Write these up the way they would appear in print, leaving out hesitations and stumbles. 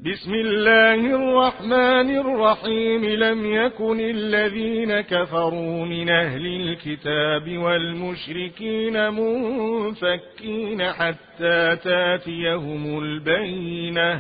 بسم الله الرحمن الرحيم. لم يكن الذين كفروا من أهل الكتاب والمشركين منفكين حتى تاتيهم البينة.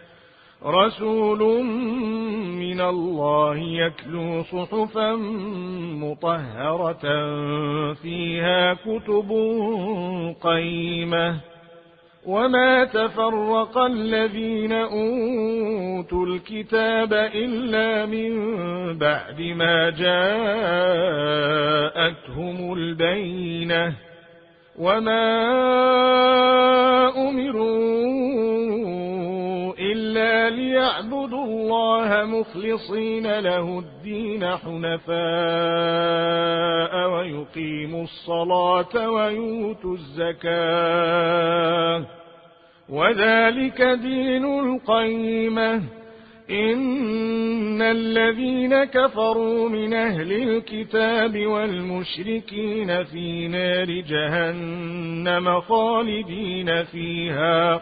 رسول من الله يتلو صحفا مطهرة فيها كتب قيمة. وما تفرق الذين أوتوا الكتاب إلا من بعد ما جاءتهم البينة. وما أمروا إلا ليعبدوا الله مخلصين له الدين حنفاء ويقيموا الصلاة ويؤتوا الزكاة وذلك دين القيمة. إن الذين كفروا من أهل الكتاب والمشركين في نار جهنم خالدين فيها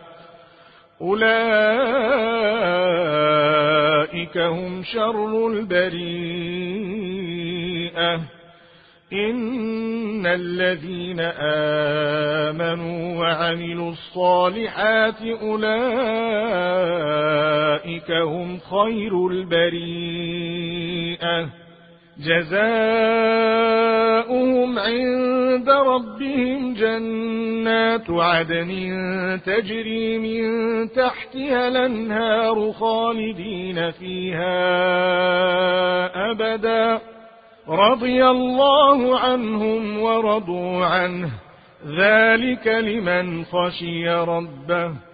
أولئك هم شر البريئة. إن الذين آمنوا وعملوا الصالحات أولئك هم خير البريئة. جزاؤهم عند ربهم جنات عدن تجري من تحتها الأنهار خالدين فيها أبدا. رضي الله عنهم ورضوا عنه ذلك لمن خشي ربه.